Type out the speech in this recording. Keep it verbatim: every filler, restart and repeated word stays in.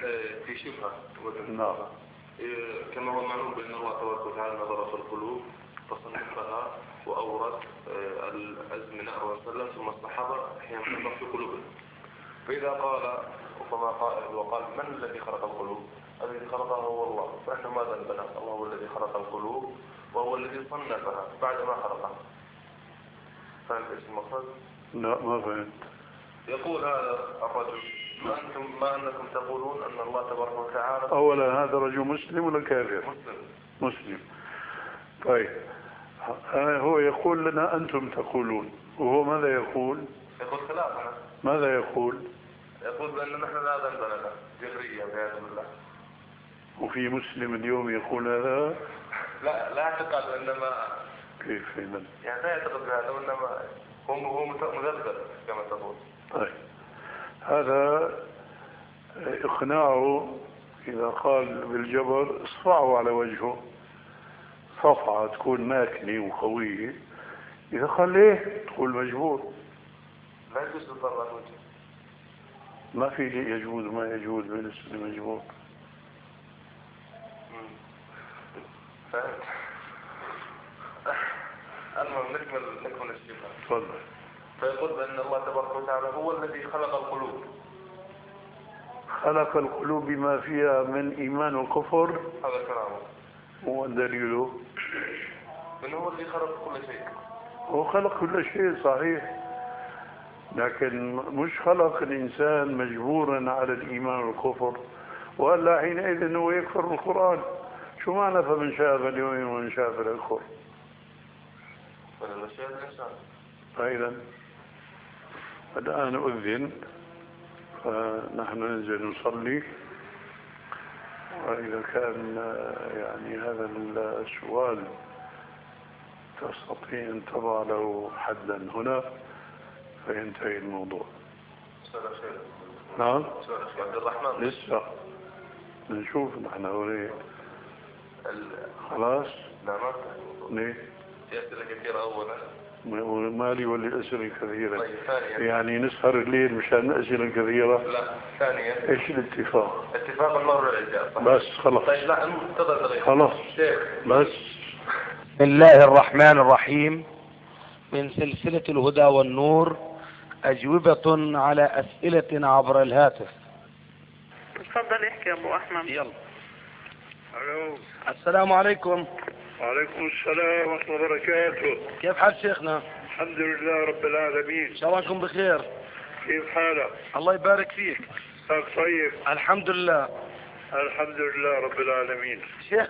في شبهة. نعم. كما هو معلوم بأن الله تبارك وتعالى نظر في القلوب فصنفها وأورد الأزمنة وسلم ثم الصحابة حين نظر في قلوبهم. فإذا قال وما قائل وقال من الذي خلق القلوب؟ الذي خلقها هو الله. فإحنا ماذا نبنى؟ الله هو الذي خلق القلوب وهو الذي صنفها بعد ما خلقها. فهمت ايش المقصد؟ لا ما فهمت. يقول هذا الرجل ما أنتم ما أنكم تقولون أن الله تبارك وتعالى. أولا هذا رجل مسلم ولا كافر؟ مسلم. مسلم. طيب هو يقول لنا أنتم تقولون، وهو ماذا يقول؟ يقول خلافنا. ماذا يقول؟ يقول بأن نحن لا ذنب لنا جهريا والعياذ بالله. وفي مسلم اليوم يقول هذا؟ لا لا اعتقد انما كيف إذا؟ يعني لا يعتقد بهذا وانما هو هو مذبذب كما تقول. طيب هذا إقناعه إذا قال بالجبر اصفعه على وجهه صفعة تكون ماكنة وقوية. إذا قال ليه تقول مجبور. لا يجوز للضرر على الوجه. ما في يجوز ما يجوز بالنسبة لمجبور. فهمت. المهم نكمل نكمل الشبهة. تفضل. فيقول بأن الله تبارك وتعالى هو الذي خلق القلوب. خلق القلوب بما فيها من إيمان وكفر. هذا كلامه. ودليله من هو الذي خلق كل شيء. هو خلق كل شيء صحيح، لكن مش خلق الإنسان مجبورا على الإيمان والكفر، وألا حينئذ هو يكفر بالقرآن. شو معنى فمن شاء فليؤمن ومن شاء فليكفر؟ فالمشيئة الإنسان. فإذا الآن أذن فنحن ننزل نصلي، وإذا كان يعني هذا السؤال تستطيع أن تضع له حدا هنا فينتهي الموضوع. سؤال خير. نعم. سؤال خير. عبد الرحمن. لسه نشوف نحن هوري. ال... خلاص. لا ما ليه؟ في أسئلة كثيرة أولا. مالي ولا أسئلة كثيرة؟ طيب ثانيا. يعني نسهر الليل مشان أسئلة كثيرة؟ لا ثانيا. إيش الاتفاق؟ اتفاق المرة الإجابة. بس خلاص. طيب لا انتظر دقيقة. خلاص. بس. بسم الله الرحمن الرحيم. من سلسلة الهدى والنور أجوبة على أسئلة عبر الهاتف. تفضل احكي يا أبو أحمد. يلا. ألو. السلام عليكم. وعليكم السلام ورحمة الله وبركاته. كيف حال شيخنا؟ الحمد لله رب العالمين. إن شاء الله أنكم بخير. كيف حالك؟ الله يبارك فيك. طيب. الحمد لله. الحمد لله رب العالمين. شيخ